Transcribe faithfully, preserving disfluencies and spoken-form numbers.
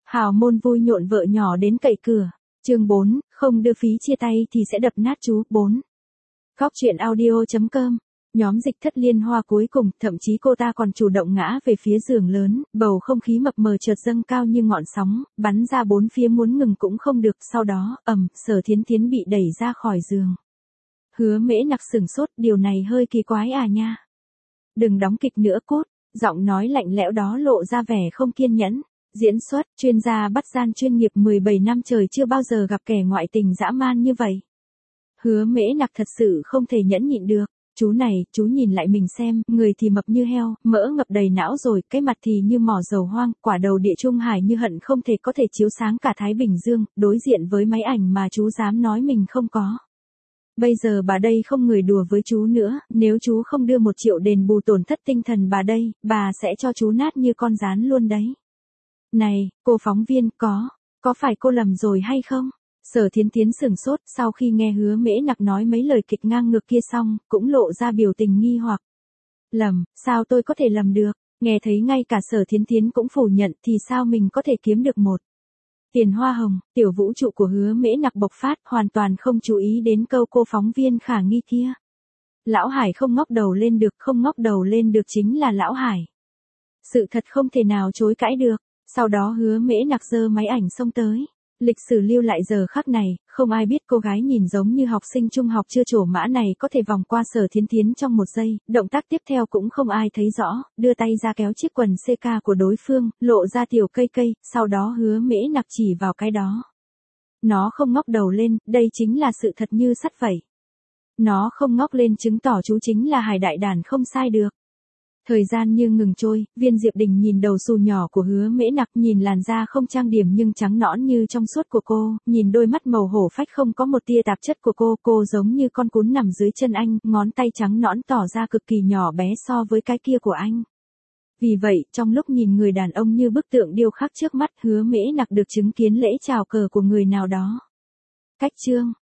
Hào môn vui nhộn vợ nhỏ đến cậy cửa. Chương bốn, không đưa phí chia tay thì sẽ đập nát chú. bốn. Góc truyện audio chấm com. Nhóm Dịch Thất liên hoa cuối cùng, thậm chí cô ta còn chủ động ngã về phía giường lớn, bầu không khí mập mờ chợt dâng cao như ngọn sóng, bắn ra bốn phía muốn ngừng cũng không được, sau đó, ầm, Sở Thiến Thiến bị đẩy ra khỏi giường. Hứa Mễ Nặc sửng sốt, điều này hơi kỳ quái à nha. Đừng đóng kịch nữa cốt, giọng nói lạnh lẽo đó lộ ra vẻ không kiên nhẫn. Diễn xuất, chuyên gia bắt gian chuyên nghiệp mười bảy năm trời chưa bao giờ gặp kẻ ngoại tình dã man như vậy. Hứa Mễ Nặc thật sự không thể nhẫn nhịn được. Chú này, chú nhìn lại mình xem, người thì mập như heo, mỡ ngập đầy não rồi, cái mặt thì như mỏ dầu hoang, quả đầu địa trung hải như hận không thể có thể chiếu sáng cả Thái Bình Dương, đối diện với máy ảnh mà chú dám nói mình không có. Bây giờ bà đây không người đùa với chú nữa, nếu chú không đưa một triệu đền bù tổn thất tinh thần bà đây, bà sẽ cho chú nát như con gián luôn đấy. Này, cô phóng viên, có, có phải cô lầm rồi hay không? Sở Thiến Thiến sửng sốt, sau khi nghe Hứa Mễ Nặc nói mấy lời kịch ngang ngược kia xong, cũng lộ ra biểu tình nghi hoặc. Lầm, sao tôi có thể lầm được? Nghe thấy ngay cả Sở Thiến Thiến cũng phủ nhận thì sao mình có thể kiếm được một tiền hoa hồng? Tiểu vũ trụ của Hứa Mễ Nặc bộc phát, hoàn toàn không chú ý đến câu cô phóng viên khả nghi kia. Lão Hải không ngóc đầu lên được, không ngóc đầu lên được chính là Lão Hải. Sự thật không thể nào chối cãi được. Sau đó Hứa Mễ Nặc giơ máy ảnh xông tới. Lịch sử lưu lại giờ khắc này, không ai biết cô gái nhìn giống như học sinh trung học chưa trổ mã này có thể vòng qua Sở Thiến Thiến trong một giây, động tác tiếp theo cũng không ai thấy rõ, đưa tay ra kéo chiếc quần xê ca của đối phương, lộ ra tiểu cây cây, sau đó Hứa Mễ Nặc chỉ vào cái đó. Nó không ngóc đầu lên, đây chính là sự thật như sắt vậy. Nó không ngóc lên chứng tỏ chú chính là Hải Đại Đàn không sai được. Thời gian như ngừng trôi, Viên Diệp Đình nhìn đầu xù nhỏ của Hứa Mễ Nặc, nhìn làn da không trang điểm nhưng trắng nõn như trong suốt của cô, nhìn đôi mắt màu hổ phách không có một tia tạp chất của cô, cô giống như con cún nằm dưới chân anh, ngón tay trắng nõn tỏ ra cực kỳ nhỏ bé so với cái kia của anh. Vì vậy, trong lúc nhìn người đàn ông như bức tượng điêu khắc trước mắt, Hứa Mễ Nặc được chứng kiến lễ chào cờ của người nào đó. Cách chương